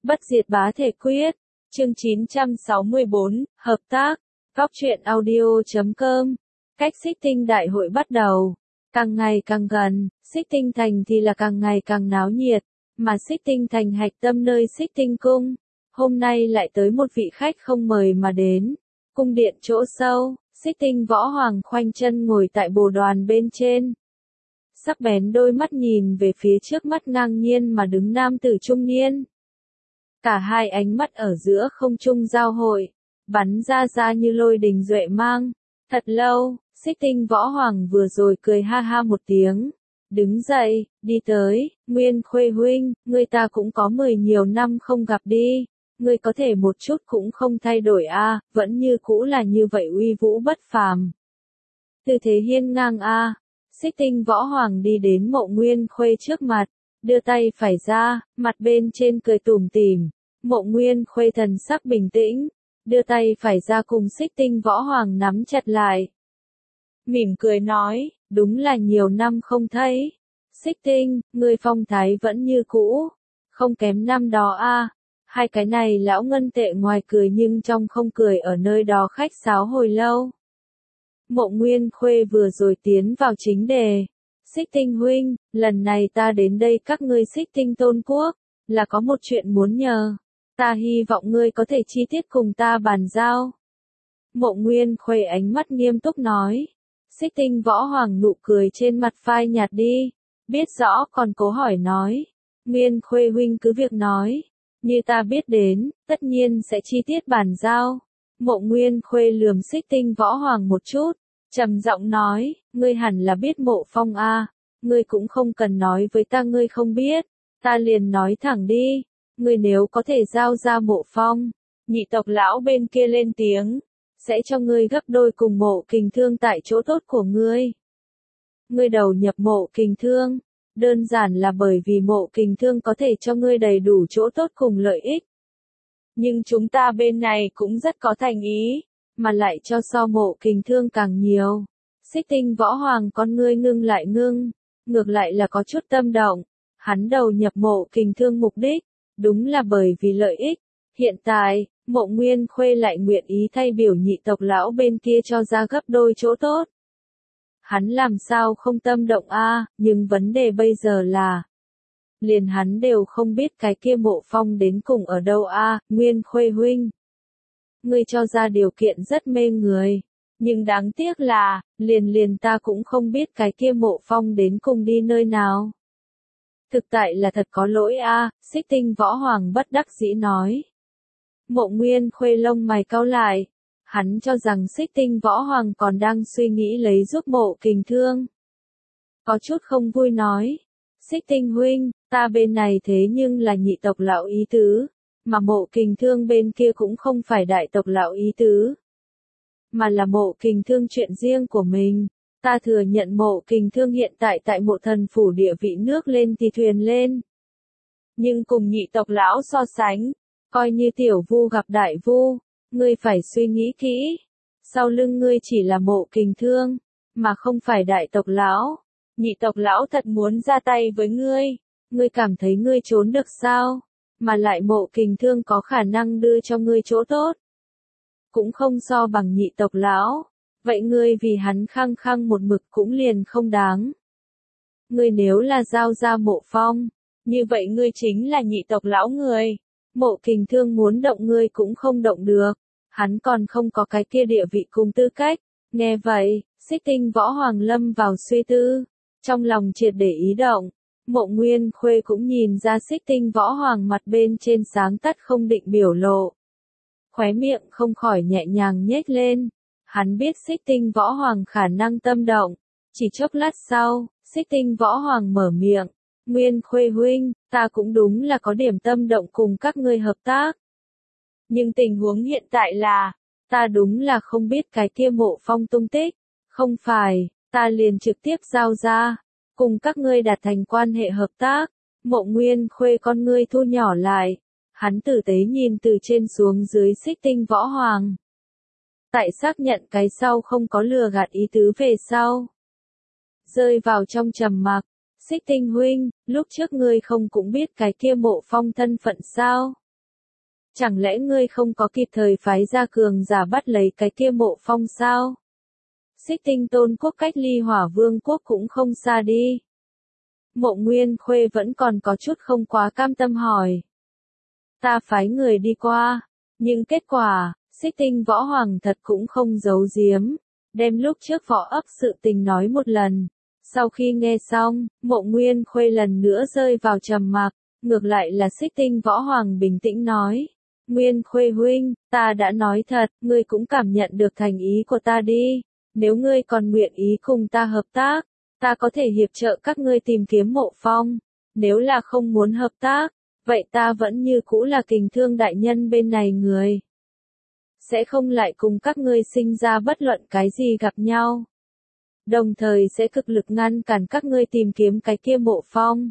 Bất diệt bá thể quyết. Chương 964, hợp tác. Góc truyện audio.com. Cách Xích Tinh đại hội bắt đầu. Càng ngày càng gần, Xích Tinh thành thì là càng ngày càng náo nhiệt, mà Xích Tinh thành hạch tâm nơi Xích Tinh cung. Hôm nay lại tới một vị khách không mời mà đến. Cung điện chỗ sâu, Xích Tinh võ hoàng khoanh chân ngồi tại bồ đoàn bên trên. Sắc bén đôi mắt nhìn về phía trước mắt ngang nhiên mà đứng nam tử trung niên. Cả hai ánh mắt ở giữa không trung giao hội, bắn ra như lôi đình duệ mang. Thật lâu, Xích Tinh võ hoàng vừa rồi cười ha ha một tiếng. Đứng dậy, đi tới, Nguyên Khuê huynh, người ta cũng có 10 nhiều năm không gặp đi. Ngươi có thể một chút cũng không thay đổi a, vẫn như cũ là như vậy uy vũ bất phàm. Tư thế hiên ngang a. Xích Tinh võ hoàng đi đến Mộ Nguyên Khuê trước mặt, đưa tay phải ra, mặt bên trên cười tủm tỉm. Mộ Nguyên Khuê thần sắc bình tĩnh, đưa tay phải ra cùng Xích Tinh võ hoàng nắm chặt lại. Mỉm cười nói, đúng là nhiều năm không thấy. Xích Tinh, ngươi phong thái vẫn như cũ, không kém năm đó a. Hai cái này lão ngân tệ ngoài cười nhưng trong không cười ở nơi đó khách sáo hồi lâu. Mộ Nguyên Khuê vừa rồi tiến vào chính đề. Xích Tinh huynh, lần này ta đến đây các ngươi Xích Tinh tôn quốc, là có một chuyện muốn nhờ. Ta hy vọng ngươi có thể chi tiết cùng ta bàn giao. Mộ Nguyên Khuê ánh mắt nghiêm túc nói. Xích Tinh võ hoàng nụ cười trên mặt phai nhạt đi. Biết rõ còn cố hỏi nói. Nguyên Khuê huynh cứ việc nói. Như ta biết đến, tất nhiên sẽ chi tiết bàn giao. Mộ Nguyên Khuê lườm Xích Tinh võ hoàng một chút, trầm giọng nói, ngươi hẳn là biết Mộ Phong a, ngươi cũng không cần nói với ta ngươi không biết, ta liền nói thẳng đi, ngươi nếu có thể giao ra Mộ Phong, nhị tộc lão bên kia lên tiếng, sẽ cho ngươi gấp đôi cùng Mộ Kình Thương tại chỗ tốt của ngươi. Ngươi đầu nhập Mộ Kình Thương, đơn giản là bởi vì Mộ Kình Thương có thể cho ngươi đầy đủ chỗ tốt cùng lợi ích. Nhưng chúng ta bên này cũng rất có thành ý, mà lại cho so Mộ Kình Thương càng nhiều. Xích Tinh võ hoàng con ngươi ngưng lại ngưng, ngược lại là có chút tâm động. Hắn đầu nhập Mộ Kình Thương mục đích, đúng là bởi vì lợi ích. Hiện tại, Mộ Nguyên Khuê lại nguyện ý thay biểu nhị tộc lão bên kia cho ra gấp đôi chỗ tốt. Hắn làm sao không tâm động a, nhưng vấn đề bây giờ là liền hắn đều không biết cái kia Mộ Phong đến cùng ở đâu a, Nguyên Khuê huynh. Ngươi cho ra điều kiện rất mê người, nhưng đáng tiếc là, liền ta cũng không biết cái kia Mộ Phong đến cùng đi nơi nào. Thực tại là thật có lỗi a, Xích Tinh võ hoàng bất đắc dĩ nói. Mộ Nguyên Khuê lông mày cau lại. Hắn cho rằng Xích Tinh võ hoàng còn đang suy nghĩ lấy giúp Mộ Kình Thương. Có chút không vui nói. Xích Tinh huynh, ta bên này thế nhưng là nhị tộc lão ý tứ, mà Mộ Kình Thương bên kia cũng không phải đại tộc lão ý tứ, mà là Mộ Kình Thương chuyện riêng của mình. Ta thừa nhận Mộ Kình Thương hiện tại tại Mộ Thần phủ địa vị nước lên thì thuyền lên. Nhưng cùng nhị tộc lão so sánh, coi như tiểu vu gặp đại vu. Ngươi phải suy nghĩ kỹ, sau lưng ngươi chỉ là Mộ Kình Thương, mà không phải đại tộc lão. Nhị tộc lão thật muốn ra tay với ngươi cảm thấy ngươi trốn được sao? Mà lại Mộ Kình Thương có khả năng đưa cho ngươi chỗ tốt, cũng không so bằng nhị tộc lão. Vậy ngươi vì hắn khăng khăng một mực cũng liền không đáng. Ngươi nếu là giao ra Mộ Phong, như vậy ngươi chính là nhị tộc lão người. Mộ Kình Thương muốn động ngươi cũng không động được. Hắn còn không có cái kia địa vị cùng tư cách. Nghe vậy, Xích Tinh võ hoàng lâm vào suy tư, trong lòng triệt để ý động. Mộ Nguyên Khuê cũng nhìn ra Xích Tinh võ hoàng mặt bên trên sáng tắt không định biểu lộ. Khóe miệng không khỏi nhẹ nhàng nhếch lên. Hắn biết Xích Tinh võ hoàng khả năng tâm động. Chỉ chốc lát sau, Xích Tinh võ hoàng mở miệng. Nguyên Khuê huynh, ta cũng đúng là có điểm tâm động cùng các ngươi hợp tác. Nhưng tình huống hiện tại là, ta đúng là không biết cái kia Mộ Phong tung tích. Không phải, ta liền trực tiếp giao ra, cùng các ngươi đạt thành quan hệ hợp tác. Mộ Nguyên Khuê con ngươi thu nhỏ lại. Hắn tử tế nhìn từ trên xuống dưới Xích Tinh võ hoàng. Tại xác nhận cái sau không có lừa gạt ý tứ về sau. Rơi vào trong trầm mặc. Xích Tinh huynh, lúc trước ngươi không cũng biết cái kia Mộ Phong thân phận sao? Chẳng lẽ ngươi không có kịp thời phái ra cường giả bắt lấy cái kia Mộ Phong sao? Xích Tinh Tôn quốc cách Ly Hỏa Vương quốc cũng không xa đi. Mộ Nguyên Khuê vẫn còn có chút không quá cam tâm hỏi. Ta phái người đi qua, nhưng kết quả, Xích Tinh Võ Hoàng thật cũng không giấu giếm, đem lúc trước võ ấp sự tình nói một lần. Sau khi nghe xong, Mộ Nguyên Khuê lần nữa rơi vào trầm mặc, ngược lại là Xích Tinh Võ Hoàng bình tĩnh nói. Nguyên Khuê huynh, ta đã nói thật, ngươi cũng cảm nhận được thành ý của ta đi. Nếu ngươi còn nguyện ý cùng ta hợp tác, ta có thể hiệp trợ các ngươi tìm kiếm Mộ Phong. Nếu là không muốn hợp tác, vậy ta vẫn như cũ là Kình Thương đại nhân bên này người. Sẽ không lại cùng các ngươi sinh ra bất luận cái gì gặp nhau. Đồng thời sẽ cực lực ngăn cản các ngươi tìm kiếm cái kia Mộ Phong.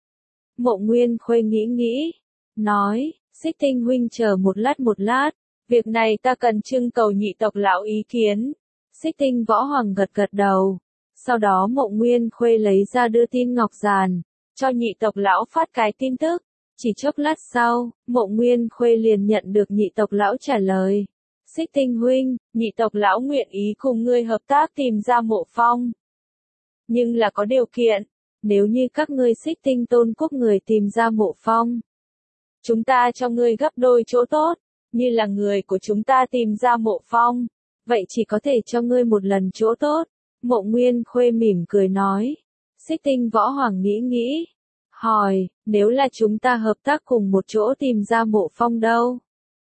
Mộ Nguyên Khuê nghĩ, nói, Xích Tinh huynh chờ một lát, việc này ta cần trưng cầu nhị tộc lão ý kiến. Xích Tinh Võ Hoàng gật đầu. Sau đó Mộ Nguyên Khuê lấy ra đưa tin ngọc giàn, cho nhị tộc lão phát cái tin tức. Chỉ chốc lát sau, Mộ Nguyên Khuê liền nhận được nhị tộc lão trả lời. Xích Tinh huynh, nhị tộc lão nguyện ý cùng ngươi hợp tác tìm ra Mộ Phong. Nhưng là có điều kiện, nếu như các ngươi Xích Tinh Tôn quốc người tìm ra Mộ Phong, chúng ta cho ngươi gấp đôi chỗ tốt, như là người của chúng ta tìm ra Mộ Phong, vậy chỉ có thể cho ngươi một lần chỗ tốt. Mộ Nguyên Khuê mỉm cười nói. Xích Tinh Võ Hoàng nghĩ, hỏi, nếu là chúng ta hợp tác cùng một chỗ tìm ra Mộ Phong đâu?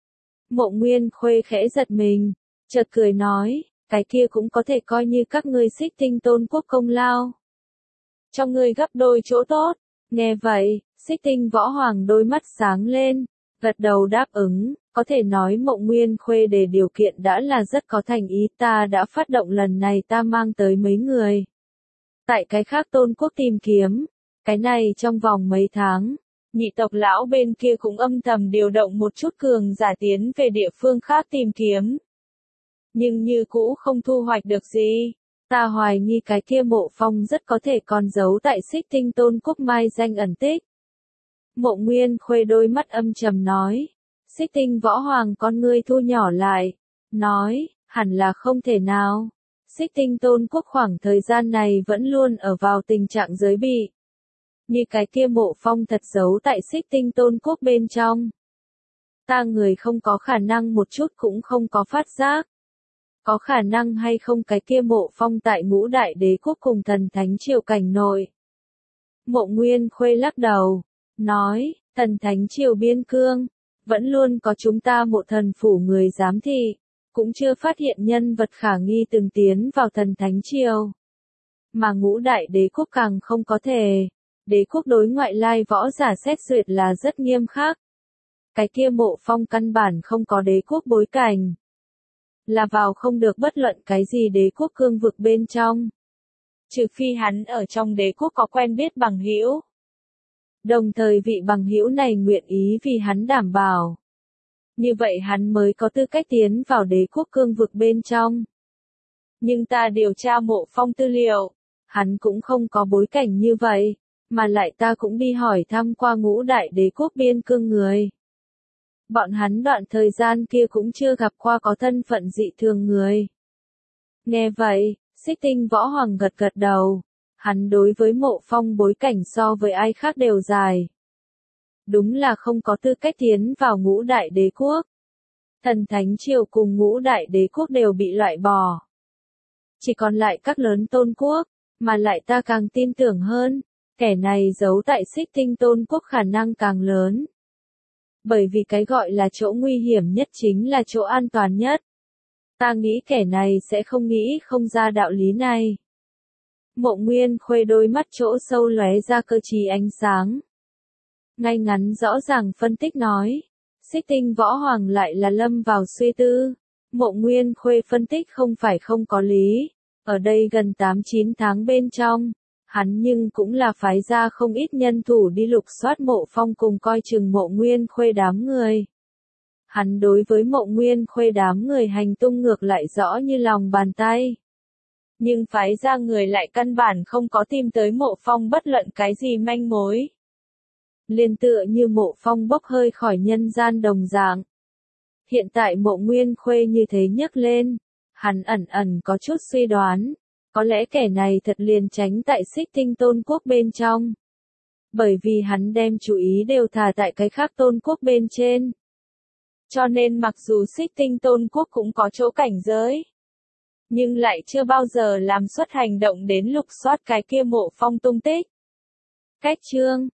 Mộ Nguyên Khuê khẽ giật mình, chợt cười nói, cái kia cũng có thể coi như các ngươi Xích Tinh Tôn quốc công lao. Cho ngươi gấp đôi chỗ tốt. Nghe vậy, Xích Tinh Võ Hoàng đôi mắt sáng lên, gật đầu đáp ứng, có thể nói Mộ Nguyên Khuê đề điều kiện đã là rất có thành ý, ta đã phát động lần này ta mang tới mấy người. Tại cái khác tôn quốc tìm kiếm, cái này trong vòng mấy tháng, nhị tộc lão bên kia cũng âm thầm điều động một chút cường giả tiến về địa phương khác tìm kiếm. Nhưng như cũ không thu hoạch được gì. Ta hoài nghi cái kia Mộ Phong rất có thể còn giấu tại Xích Tinh Tôn quốc mai danh ẩn tích. Mộ Nguyên Khuê đôi mắt âm trầm nói. Xích Tinh Võ Hoàng con ngươi thu nhỏ lại, nói, hẳn là không thể nào. Xích Tinh Tôn quốc khoảng thời gian này vẫn luôn ở vào tình trạng giới bị. Như cái kia Mộ Phong thật giấu tại Xích Tinh Tôn quốc bên trong. Ta người không có khả năng một chút cũng không có phát giác. Có khả năng hay không cái kia Mộ Phong tại Ngũ Đại Đế quốc cùng Thần Thánh Triều cảnh nội. Mộ Nguyên Khuê lắc đầu, nói, Thần Thánh Triều biên cương, vẫn luôn có chúng ta Mộ Thần phủ người giám thị, cũng chưa phát hiện nhân vật khả nghi từng tiến vào Thần Thánh Triều. Mà Ngũ Đại Đế quốc càng không có thể. Đế quốc đối ngoại lai võ giả xét duyệt là rất nghiêm khắc. Cái kia Mộ Phong căn bản không có đế quốc bối cảnh. Là vào không được bất luận cái gì đế quốc cương vực bên trong. Trừ phi hắn ở trong đế quốc có quen biết bằng hữu. Đồng thời vị bằng hữu này nguyện ý vì hắn đảm bảo. Như vậy hắn mới có tư cách tiến vào đế quốc cương vực bên trong. Nhưng ta điều tra Mộ Phong tư liệu, hắn cũng không có bối cảnh như vậy, mà lại ta cũng đi hỏi thăm qua Ngũ Đại Đế quốc biên cương người. Bọn hắn đoạn thời gian kia cũng chưa gặp qua có thân phận dị thường người. Nghe vậy, Xích Tinh Võ Hoàng gật đầu. Hắn đối với Mộ Phong bối cảnh so với ai khác đều dài. Đúng là không có tư cách tiến vào Ngũ Đại Đế quốc. Thần Thánh Triều cùng Ngũ Đại Đế quốc đều bị loại bỏ. Chỉ còn lại các lớn tôn quốc, mà lại ta càng tin tưởng hơn, kẻ này giấu tại Xích Tinh Tôn quốc khả năng càng lớn. Bởi vì cái gọi là chỗ nguy hiểm nhất chính là chỗ an toàn nhất. Ta nghĩ kẻ này sẽ không nghĩ không ra đạo lý này. Mộ Nguyên Khuê đôi mắt chỗ sâu lóe ra cơ trí ánh sáng. Ngay ngắn rõ ràng phân tích nói. Xích Tinh Võ Hoàng lại là lâm vào suy tư. Mộ Nguyên Khuê phân tích không phải không có lý. Ở đây gần 8-9 tháng bên trong, hắn nhưng cũng là phái ra không ít nhân thủ đi lục soát Mộ Phong cùng coi chừng Mộ Nguyên Khuê đám người. Hắn đối với Mộ Nguyên Khuê đám người hành tung ngược lại rõ như lòng bàn tay. Nhưng phái ra người lại căn bản không có tìm tới Mộ Phong bất luận cái gì manh mối. Liên tựa như Mộ Phong bốc hơi khỏi nhân gian đồng dạng. Hiện tại Mộ Nguyên Khuê như thế nhấc lên, hắn ẩn ẩn có chút suy đoán, có lẽ kẻ này thật liền tránh tại Xích Tinh Tôn Quốc bên trong. Bởi vì hắn đem chú ý đều thả tại cái khác Tôn Quốc bên trên. Cho nên mặc dù Xích Tinh Tôn Quốc cũng có chỗ cảnh giới, nhưng lại chưa bao giờ làm xuất hành động đến lục soát cái kia Mộ Phong tung tích. Cách chương